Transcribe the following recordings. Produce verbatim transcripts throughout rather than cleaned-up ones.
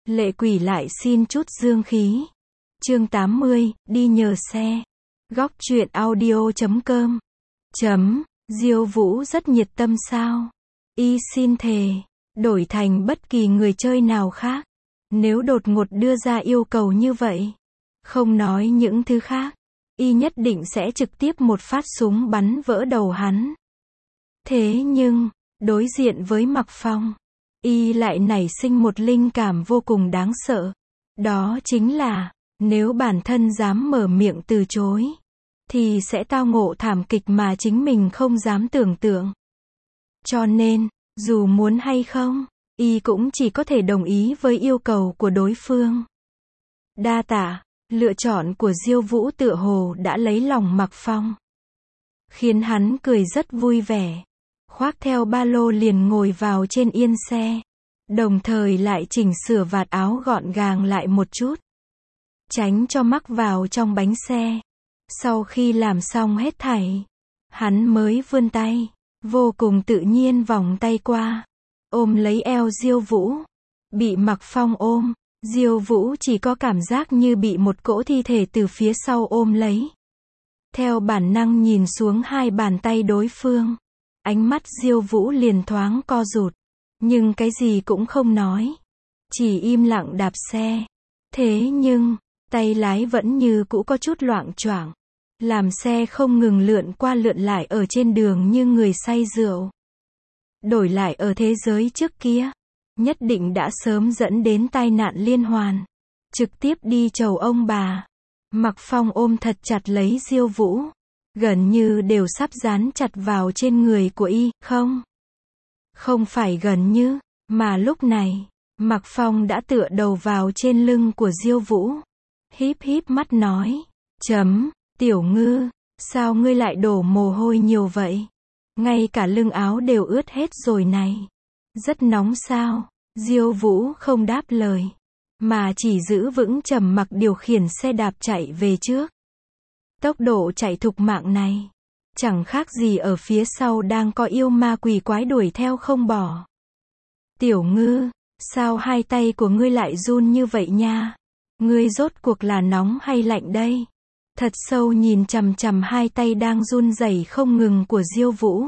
Lệ quỷ lại xin chút dương khí. Chương tám mươi, đi nhờ xe. Góc truyện audio chấm com. Chấm, Diêu Vũ rất nhiệt tâm sao? Y xin thề, đổi thành bất kỳ người chơi nào khác, nếu đột ngột đưa ra yêu cầu như vậy, không nói những thứ khác, Y nhất định sẽ trực tiếp một phát súng bắn vỡ đầu hắn. Thế nhưng, đối diện với Mặc Phong, Y lại nảy sinh một linh cảm vô cùng đáng sợ. Đó chính là, nếu bản thân dám mở miệng từ chối, thì sẽ tao ngộ thảm kịch mà chính mình không dám tưởng tượng. Cho nên, dù muốn hay không, Y cũng chỉ có thể đồng ý với yêu cầu của đối phương. Đa tạ, lựa chọn của Diêu Vũ tựa hồ đã lấy lòng Mặc Phong, khiến hắn cười rất vui vẻ, khoác theo ba lô liền ngồi vào trên yên xe, đồng thời lại chỉnh sửa vạt áo gọn gàng lại một chút, tránh cho mắc vào trong bánh xe. Sau khi làm xong hết thảy, hắn mới vươn tay, vô cùng tự nhiên vòng tay qua, ôm lấy eo Diêu Vũ. Bị Mặc Phong ôm, Diêu Vũ chỉ có cảm giác như bị một cỗ thi thể từ phía sau ôm lấy. Theo bản năng nhìn xuống hai bàn tay đối phương, ánh mắt Diêu Vũ liền thoáng co rụt, nhưng cái gì cũng không nói, chỉ im lặng đạp xe. Thế nhưng, tay lái vẫn như cũ có chút loạng choạng, làm xe không ngừng lượn qua lượn lại ở trên đường như người say rượu. Đổi lại ở thế giới trước kia, nhất định đã sớm dẫn đến tai nạn liên hoàn, trực tiếp đi chầu ông bà. Mặc Phong ôm thật chặt lấy Diêu Vũ, gần như đều sắp dán chặt vào trên người của Y, không? Không phải gần như, mà lúc này, Mặc Phong đã tựa đầu vào trên lưng của Diêu Vũ, híp híp mắt nói, chấm, Tiểu Ngư, sao ngươi lại đổ mồ hôi nhiều vậy? Ngay cả lưng áo đều ướt hết rồi này. Rất nóng sao? Diêu Vũ không đáp lời, mà chỉ giữ vững trầm mặc điều khiển xe đạp chạy về trước. Tốc độ chạy thục mạng này, chẳng khác gì ở phía sau đang có yêu ma quỷ quái đuổi theo không bỏ. Tiểu Ngư, sao hai tay của ngươi lại run như vậy nha? Ngươi rốt cuộc là nóng hay lạnh đây? Thật sâu nhìn chằm chằm hai tay đang run rẩy không ngừng của Diêu Vũ,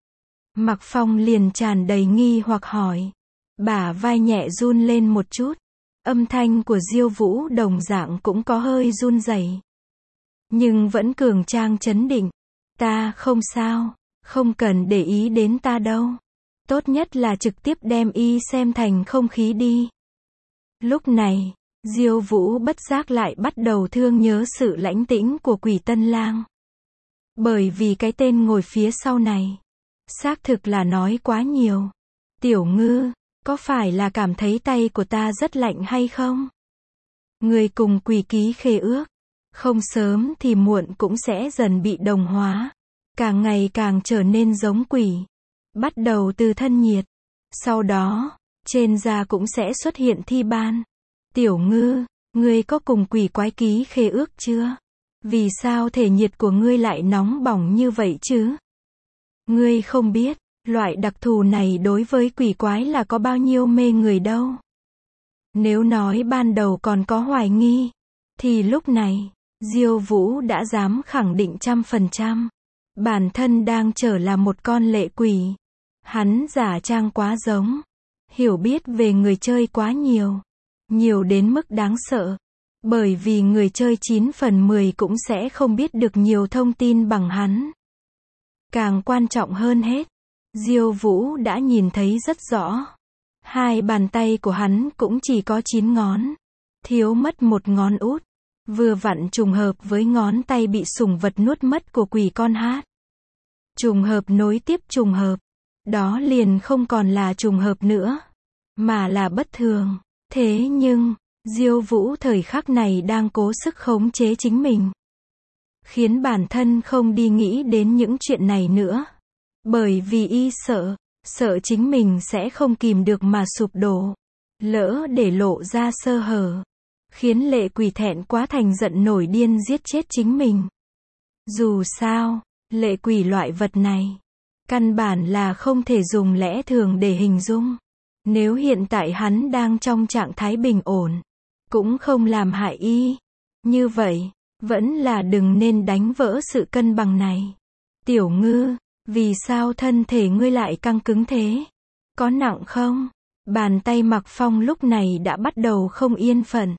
Mặc Phong liền tràn đầy nghi hoặc hỏi. Bả vai nhẹ run lên một chút, âm thanh của Diêu Vũ đồng dạng cũng có hơi run rẩy, nhưng vẫn cường trang trấn định. Ta không sao, không cần để ý đến ta đâu. Tốt nhất là trực tiếp đem Y xem thành không khí đi. Lúc này, Diêu Vũ bất giác lại bắt đầu thương nhớ sự lãnh tĩnh của Quỷ Tân Lang. Bởi vì cái tên ngồi phía sau này, xác thực là nói quá nhiều. Tiểu Ngư, có phải là cảm thấy tay của ta rất lạnh hay không? Người cùng quỷ ký khế ước, không sớm thì muộn cũng sẽ dần bị đồng hóa, càng ngày càng trở nên giống quỷ. Bắt đầu từ thân nhiệt, sau đó, trên da cũng sẽ xuất hiện thi ban. Tiểu Ngư, ngươi có cùng quỷ quái ký khế ước chưa? Vì sao thể nhiệt của ngươi lại nóng bỏng như vậy chứ? Ngươi không biết, loại đặc thù này đối với quỷ quái là có bao nhiêu mê người đâu. Nếu nói ban đầu còn có hoài nghi, thì lúc này, Diêu Vũ đã dám khẳng định trăm phần trăm. Bản thân đang trở là một con lệ quỷ. Hắn giả trang quá giống, hiểu biết về người chơi quá nhiều, nhiều đến mức đáng sợ. Bởi vì người chơi chín phần mười cũng sẽ không biết được nhiều thông tin bằng hắn. Càng quan trọng hơn hết, Diêu Vũ đã nhìn thấy rất rõ. Hai bàn tay của hắn cũng chỉ có chín ngón, thiếu mất một ngón út, vừa vặn trùng hợp với ngón tay bị sủng vật nuốt mất của quỷ con hát. Trùng hợp nối tiếp trùng hợp, đó liền không còn là trùng hợp nữa, mà là bất thường. Thế nhưng, Diêu Vũ thời khắc này đang cố sức khống chế chính mình, khiến bản thân không đi nghĩ đến những chuyện này nữa. Bởi vì Y sợ, sợ chính mình sẽ không kìm được mà sụp đổ, lỡ để lộ ra sơ hở, khiến lệ quỷ thẹn quá thành giận nổi điên giết chết chính mình. Dù sao, lệ quỷ loại vật này, căn bản là không thể dùng lẽ thường để hình dung. Nếu hiện tại hắn đang trong trạng thái bình ổn, cũng không làm hại y. Như vậy, vẫn là đừng nên đánh vỡ sự cân bằng này. Tiểu Ngư, vì sao thân thể ngươi lại căng cứng thế? Có nặng không? Bàn tay Mạc Phong lúc này đã bắt đầu không yên phận.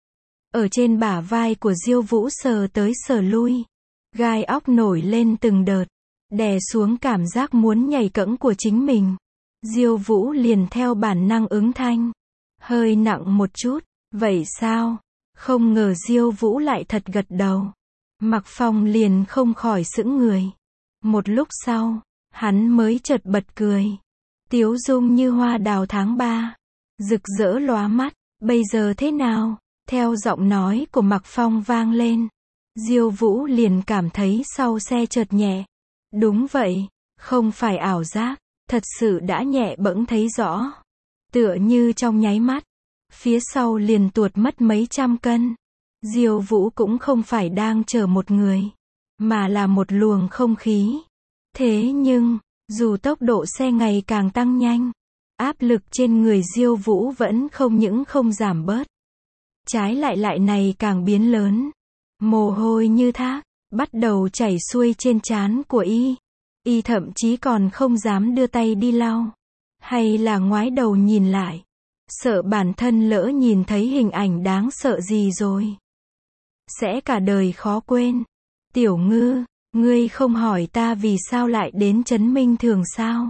Ở trên bả vai của Diêu Vũ sờ tới sờ lui. Gai óc nổi lên từng đợt. Đè xuống cảm giác muốn nhảy cẫng của chính mình. Diêu Vũ liền theo bản năng ứng thanh. Hơi nặng một chút. Vậy sao? Không ngờ Diêu Vũ lại thật gật đầu. Mạc Phong liền không khỏi sững người. Một lúc sau, hắn mới chợt bật cười. Tiếu dung như hoa đào tháng ba. Rực rỡ lóa mắt. Bây giờ thế nào? Theo giọng nói của Mạc Phong vang lên. Diêu Vũ liền cảm thấy sau xe chợt nhẹ. Đúng vậy, không phải ảo giác, thật sự đã nhẹ bẫng thấy rõ. Tựa như trong nháy mắt, phía sau liền tuột mất mấy trăm cân. Diêu Vũ cũng không phải đang chở một người, mà là một luồng không khí. Thế nhưng, dù tốc độ xe ngày càng tăng nhanh, áp lực trên người Diêu Vũ vẫn không những không giảm bớt. Trái lại lại này càng biến lớn. Mồ hôi như thác, bắt đầu chảy xuôi trên trán của y. Y thậm chí còn không dám đưa tay đi lau. Hay là ngoái đầu nhìn lại. Sợ bản thân lỡ nhìn thấy hình ảnh đáng sợ gì rồi. Sẽ cả đời khó quên. Tiểu Ngư, ngươi không hỏi ta vì sao lại đến Trấn Minh Thường sao?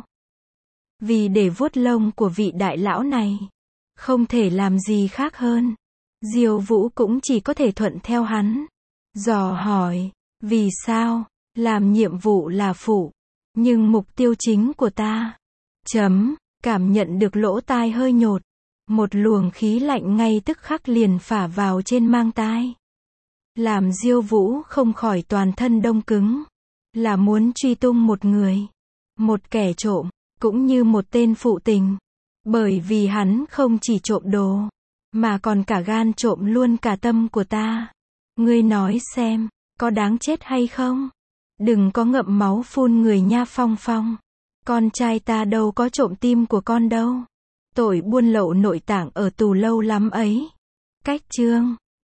Vì để vuốt lông của vị đại lão này. Không thể làm gì khác hơn. Diêu Vũ cũng chỉ có thể thuận theo hắn. Dò hỏi, vì sao? Làm nhiệm vụ là phụ. Nhưng mục tiêu chính của ta. Chấm, cảm nhận được lỗ tai hơi nhột. Một luồng khí lạnh ngay tức khắc liền phả vào trên mang tai. Làm Diêu Vũ không khỏi toàn thân đông cứng. Là muốn truy tung một người. Một kẻ trộm, cũng như một tên phụ tình. Bởi vì hắn không chỉ trộm đồ, mà còn cả gan trộm luôn cả tâm của ta. Ngươi nói xem, có đáng chết hay không? Đừng có ngậm máu phun người nha Phong Phong. Con trai ta đâu có trộm tim của con đâu. Tội buôn lậu nội tạng ở tù lâu lắm ấy. Cách chương